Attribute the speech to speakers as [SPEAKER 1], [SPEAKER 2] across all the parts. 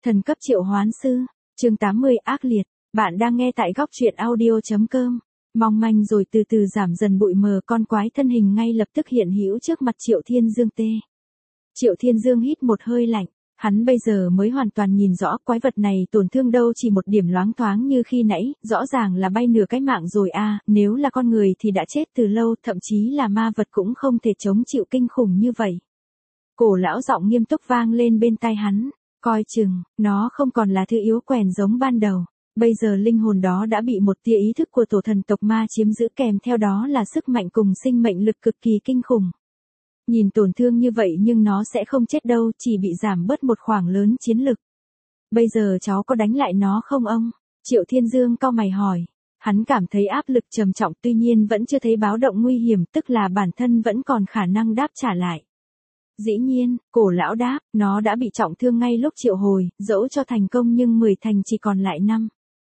[SPEAKER 1] Thần cấp triệu hoán sư, chương 80 ác liệt, bạn đang nghe tại góc truyện audio.com. Mong manh rồi từ từ giảm dần bụi mờ, con quái thân hình ngay lập tức hiện hữu trước mặt Triệu Thiên Dương tê. Triệu Thiên Dương hít một hơi lạnh, hắn bây giờ mới hoàn toàn nhìn rõ quái vật này tổn thương đâu chỉ một điểm loáng thoáng như khi nãy, rõ ràng là bay nửa cái mạng rồi a, nếu là con người thì đã chết từ lâu, thậm chí là ma vật cũng không thể chống chịu kinh khủng như vậy. Cổ lão giọng nghiêm túc vang lên bên tai hắn. Coi chừng, nó không còn là thứ yếu quèn giống ban đầu. Bây giờ linh hồn đó đã bị một tia ý thức của tổ thần tộc ma chiếm giữ, kèm theo đó là sức mạnh cùng sinh mệnh lực cực kỳ kinh khủng. Nhìn tổn thương như vậy nhưng nó sẽ không chết đâu, chỉ bị giảm bớt một khoảng lớn chiến lực. Bây giờ cháu có đánh lại nó không ông? Triệu Thiên Dương cau mày hỏi. Hắn cảm thấy áp lực trầm trọng, tuy nhiên vẫn chưa thấy báo động nguy hiểm, tức là bản thân vẫn còn khả năng đáp trả lại. Dĩ nhiên, cổ lão đáp, nó đã bị trọng thương ngay lúc triệu hồi, dẫu cho thành công nhưng 10 thành chỉ còn lại 5.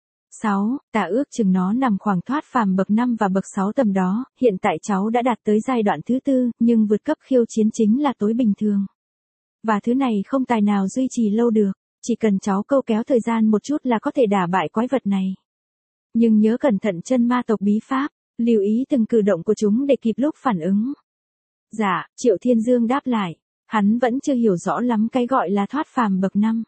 [SPEAKER 1] 6, ta ước chừng nó nằm khoảng thoát phàm bậc 5 và bậc 6 tầm đó, hiện tại cháu đã đạt tới giai đoạn thứ 4, nhưng vượt cấp khiêu chiến chính là tối bình thường. Và thứ này không tài nào duy trì lâu được, chỉ cần cháu câu kéo thời gian một chút là có thể đả bại quái vật này. Nhưng nhớ cẩn thận chân ma tộc bí pháp, lưu ý từng cử động của chúng để kịp lúc phản ứng. Dạ, Triệu Thiên Dương đáp lại, hắn vẫn chưa hiểu rõ lắm cái gọi là thoát phàm bậc 5.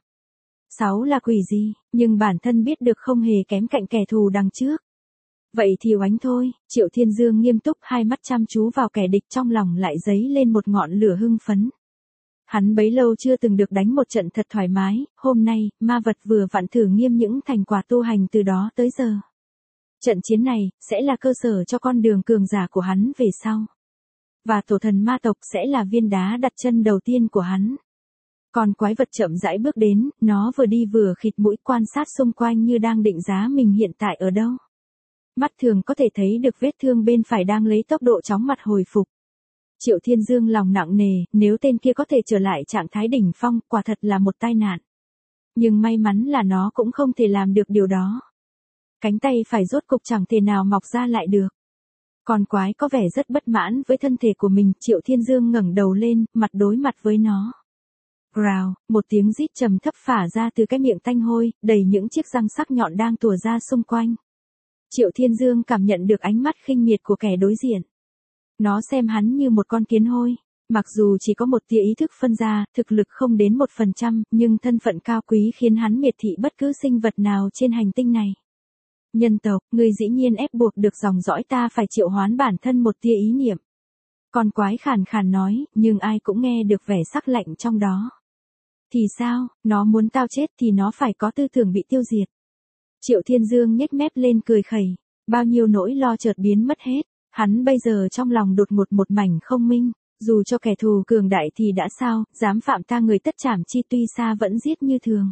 [SPEAKER 1] 6 là quỷ gì, nhưng bản thân biết được không hề kém cạnh kẻ thù đằng trước. Vậy thì oánh thôi, Triệu Thiên Dương nghiêm túc, hai mắt chăm chú vào kẻ địch, trong lòng lại dấy lên một ngọn lửa hưng phấn. Hắn bấy lâu chưa từng được đánh một trận thật thoải mái, hôm nay, ma vật vừa vặn thử nghiêm những thành quả tu hành từ đó tới giờ. Trận chiến này, sẽ là cơ sở cho con đường cường giả của hắn về sau. Và tổ thần ma tộc sẽ là viên đá đặt chân đầu tiên của hắn. Còn quái vật chậm rãi bước đến, nó vừa đi vừa khịt mũi quan sát xung quanh như đang định giá mình hiện tại ở đâu. Mắt thường có thể thấy được vết thương bên phải đang lấy tốc độ chóng mặt hồi phục. Triệu Thiên Dương lòng nặng nề, nếu tên kia có thể trở lại trạng thái đỉnh phong, quả thật là một tai nạn. Nhưng may mắn là nó cũng không thể làm được điều đó. Cánh tay phải rốt cục chẳng thể nào mọc ra lại được. Con quái có vẻ rất bất mãn với thân thể của mình, Triệu Thiên Dương ngẩng đầu lên, mặt đối mặt với nó. Rào, một tiếng rít trầm thấp phả ra từ cái miệng tanh hôi, đầy những chiếc răng sắc nhọn đang tùa ra xung quanh. Triệu Thiên Dương cảm nhận được ánh mắt khinh miệt của kẻ đối diện. Nó xem hắn như một con kiến hôi. Mặc dù chỉ có một tia ý thức phân ra, thực lực không đến 1%, nhưng thân phận cao quý khiến hắn miệt thị bất cứ sinh vật nào trên hành tinh này. Nhân tộc, ngươi dĩ nhiên ép buộc được dòng dõi ta phải triệu hoán bản thân một tia ý niệm. Con quái khàn khàn nói, nhưng ai cũng nghe được vẻ sắc lạnh trong đó. Thì sao, nó muốn tao chết thì nó phải có tư tưởng bị tiêu diệt. Triệu Thiên Dương nhếch mép lên cười khẩy, bao nhiêu nỗi lo chợt biến mất hết, hắn bây giờ trong lòng đột ngột một mảnh không minh, dù cho kẻ thù cường đại thì đã sao, dám phạm ta người tất trảm chi, tuy xa vẫn giết như thường.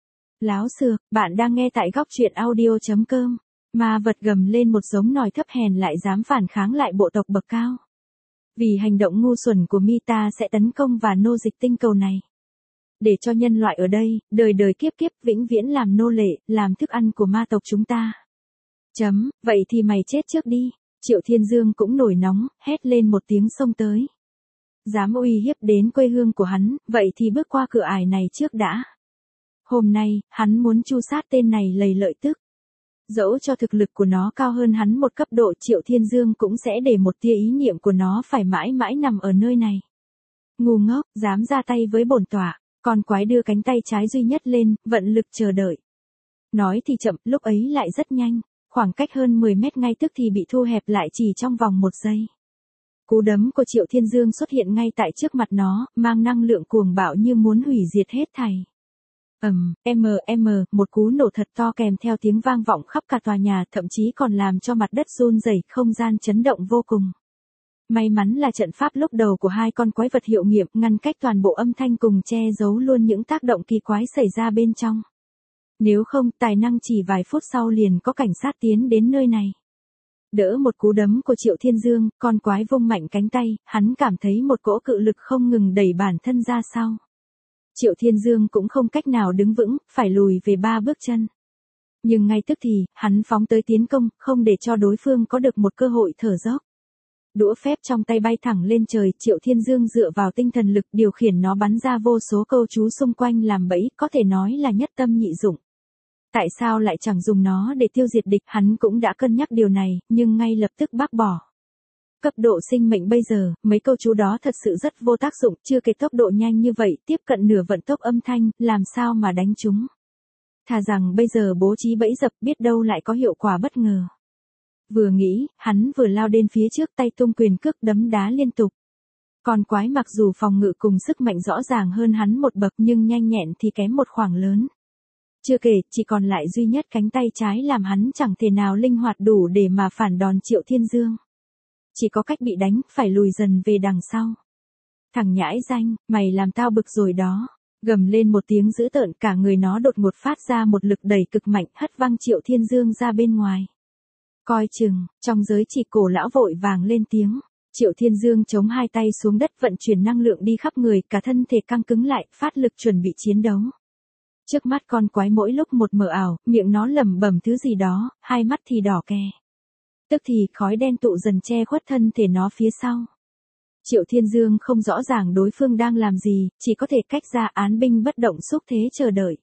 [SPEAKER 1] Láo xược, bạn đang nghe tại góc truyện audio.com. Ma vật gầm lên một giống nòi thấp hèn lại dám phản kháng lại bộ tộc bậc cao. Vì hành động ngu xuẩn của mi ta sẽ tấn công và nô dịch tinh cầu này. Để cho nhân loại ở đây, đời đời kiếp kiếp vĩnh viễn làm nô lệ, làm thức ăn của ma tộc chúng ta. Vậy thì mày chết trước đi. Triệu Thiên Dương cũng nổi nóng, hét lên một tiếng xông tới. Dám uy hiếp đến quê hương của hắn, vậy thì bước qua cửa ải này trước đã. Hôm nay, hắn muốn tru sát tên này lầy lợi tức. Dẫu cho thực lực của nó cao hơn hắn một cấp độ, Triệu Thiên Dương cũng sẽ để một tia ý niệm của nó phải mãi mãi nằm ở nơi này. Ngu ngốc, dám ra tay với bổn tọa. Con quái đưa cánh tay trái duy nhất lên, vận lực chờ đợi. Nói thì chậm, lúc ấy lại rất nhanh, khoảng cách hơn 10 mét ngay tức thì bị thu hẹp lại chỉ trong vòng 1 giây. Cú đấm của Triệu Thiên Dương xuất hiện ngay tại trước mặt nó, mang năng lượng cuồng bạo như muốn hủy diệt hết thảy. Một cú nổ thật to kèm theo tiếng vang vọng khắp cả tòa nhà, thậm chí còn làm cho mặt đất run rẩy, không gian chấn động vô cùng. May mắn là trận pháp lúc đầu của hai con quái vật hiệu nghiệm ngăn cách toàn bộ âm thanh cùng che giấu luôn những tác động kỳ quái xảy ra bên trong. Nếu không, tài năng chỉ vài phút sau liền có cảnh sát tiến đến nơi này. Đỡ một cú đấm của Triệu Thiên Dương, con quái vung mạnh cánh tay, hắn cảm thấy một cỗ cự lực không ngừng đẩy bản thân ra sau. Triệu Thiên Dương cũng không cách nào đứng vững, phải lùi về 3 bước chân. Nhưng ngay tức thì, hắn phóng tới tiến công, không để cho đối phương có được một cơ hội thở dốc. Đũa phép trong tay bay thẳng lên trời, Triệu Thiên Dương dựa vào tinh thần lực điều khiển nó bắn ra vô số câu chú xung quanh làm bẫy, có thể nói là nhất tâm nhị dụng. Tại sao lại chẳng dùng nó để tiêu diệt địch, hắn cũng đã cân nhắc điều này, nhưng ngay lập tức bác bỏ. Cấp độ sinh mệnh bây giờ, mấy câu chú đó thật sự rất vô tác dụng, chưa kể tốc độ nhanh như vậy, tiếp cận nửa vận tốc âm thanh, làm sao mà đánh chúng. Thà rằng bây giờ bố trí bẫy dập, biết đâu lại có hiệu quả bất ngờ. Vừa nghĩ, hắn vừa lao đến phía trước, tay tung quyền cước đấm đá liên tục. Con quái mặc dù phòng ngự cùng sức mạnh rõ ràng hơn hắn một bậc nhưng nhanh nhẹn thì kém một khoảng lớn. Chưa kể, chỉ còn lại duy nhất cánh tay trái làm hắn chẳng thể nào linh hoạt đủ để mà phản đòn Triệu Thiên Dương. Chỉ có cách bị đánh, phải lùi dần về đằng sau. Thằng nhãi danh, mày làm tao bực rồi đó. Gầm lên một tiếng dữ tợn, cả người nó đột ngột phát ra một lực đẩy cực mạnh, hất văng Triệu Thiên Dương ra bên ngoài. Coi chừng, trong giới chỉ Cổ lão vội vàng lên tiếng. Triệu Thiên Dương chống hai tay xuống đất vận chuyển năng lượng đi khắp người, cả thân thể căng cứng lại, phát lực chuẩn bị chiến đấu. Trước mắt con quái mỗi lúc một mờ ảo, miệng nó lẩm bẩm thứ gì đó, hai mắt thì đỏ ke. Tức thì khói đen tụ dần che khuất thân thể nó phía sau. Triệu Thiên Dương không rõ ràng đối phương đang làm gì, chỉ có thể cách ra án binh bất động xúc thế chờ đợi.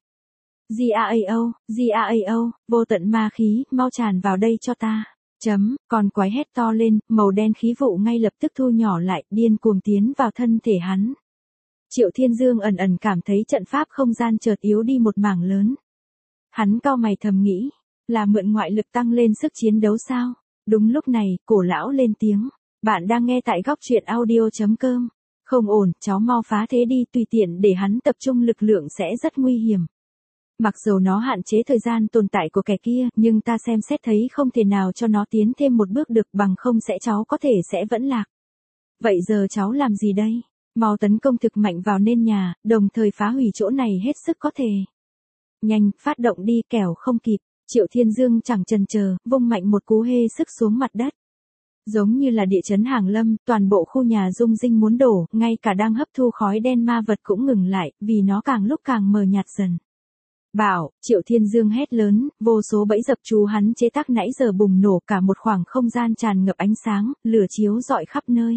[SPEAKER 1] GAAO, vô tận ma khí, mau tràn vào đây cho ta. Con quái hét to lên, màu đen khí vụ ngay lập tức thu nhỏ lại, điên cuồng tiến vào thân thể hắn. Triệu Thiên Dương ẩn ẩn cảm thấy trận pháp không gian chợt yếu đi một mảng lớn. Hắn cau mày thầm nghĩ, là mượn ngoại lực tăng lên sức chiến đấu sao? Đúng lúc này, Cổ lão lên tiếng. Bạn đang nghe tại góc truyện audio.com. Không ổn, cháu mau phá thế đi, tùy tiện để hắn tập trung lực lượng sẽ rất nguy hiểm. Mặc dù nó hạn chế thời gian tồn tại của kẻ kia, nhưng ta xem xét thấy không thể nào cho nó tiến thêm một bước được, bằng không cháu có thể sẽ vẫn lạc. Vậy giờ cháu làm gì đây? Mau tấn công thực mạnh vào nền nhà, đồng thời phá hủy chỗ này hết sức có thể. Nhanh, phát động đi, kẻo không kịp. Triệu Thiên Dương chẳng chần chờ, vung mạnh một cú hê sức xuống mặt đất. Giống như là địa chấn hàng lâm, toàn bộ khu nhà rung rinh muốn đổ, ngay cả đang hấp thu khói đen ma vật cũng ngừng lại, vì nó càng lúc càng mờ nhạt dần. Bảo, Triệu Thiên Dương hét lớn, vô số bẫy dập chú hắn chế tác nãy giờ bùng nổ, cả một khoảng không gian tràn ngập ánh sáng, lửa chiếu rọi khắp nơi.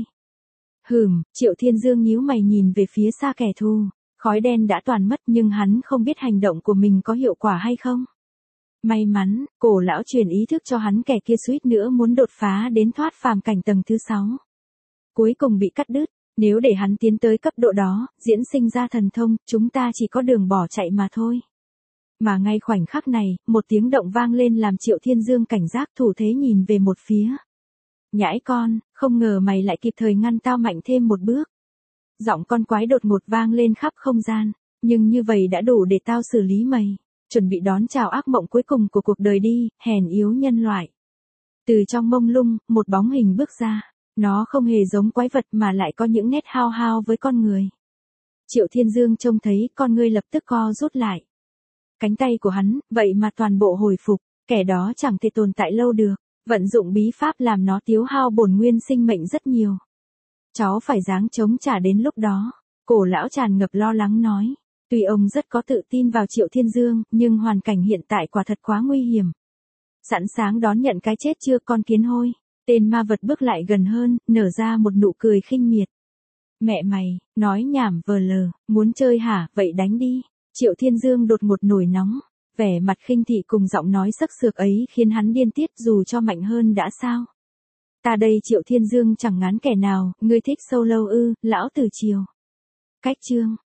[SPEAKER 1] Triệu Thiên Dương nhíu mày nhìn về phía xa kẻ thù, khói đen đã toàn mất nhưng hắn không biết hành động của mình có hiệu quả hay không. May mắn, Cổ lão truyền ý thức cho hắn, kẻ kia suýt nữa muốn đột phá đến thoát phàm cảnh tầng thứ 6. Cuối cùng bị cắt đứt, nếu để hắn tiến tới cấp độ đó, diễn sinh ra thần thông, chúng ta chỉ có đường bỏ chạy mà thôi. Mà ngay khoảnh khắc này, một tiếng động vang lên làm Triệu Thiên Dương cảnh giác, thủ thế nhìn về một phía. Nhãi con, không ngờ mày lại kịp thời ngăn tao mạnh thêm một bước. Giọng con quái đột ngột vang lên khắp không gian, nhưng như vậy đã đủ để tao xử lý mày. Chuẩn bị đón chào ác mộng cuối cùng của cuộc đời đi, hèn yếu nhân loại. Từ trong mông lung, một bóng hình bước ra. Nó không hề giống quái vật mà lại có những nét hao hao với con người. Triệu Thiên Dương trông thấy, con ngươi lập tức co rút lại. Cánh tay của hắn, vậy mà toàn bộ hồi phục, kẻ đó chẳng thể tồn tại lâu được. Vận dụng bí pháp làm nó tiêu hao bổn nguyên sinh mệnh rất nhiều. Cháu phải ráng chống trả đến lúc đó. Cổ lão tràn ngập lo lắng nói. Tuy ông rất có tự tin vào Triệu Thiên Dương, nhưng hoàn cảnh hiện tại quả thật quá nguy hiểm. Sẵn sàng đón nhận cái chết chưa con kiến hôi? Tên ma vật bước lại gần hơn, nở ra một nụ cười khinh miệt. Mẹ mày, nói nhảm vờ lờ, muốn chơi hả, vậy đánh đi. Triệu Thiên Dương đột ngột nổi nóng. Vẻ mặt khinh thị cùng giọng nói sắc sược ấy khiến hắn điên tiết, dù cho mạnh hơn đã sao. Ta đây Triệu Thiên Dương chẳng ngán kẻ nào, ngươi thích solo ư, lão tử chiều. Cách chương.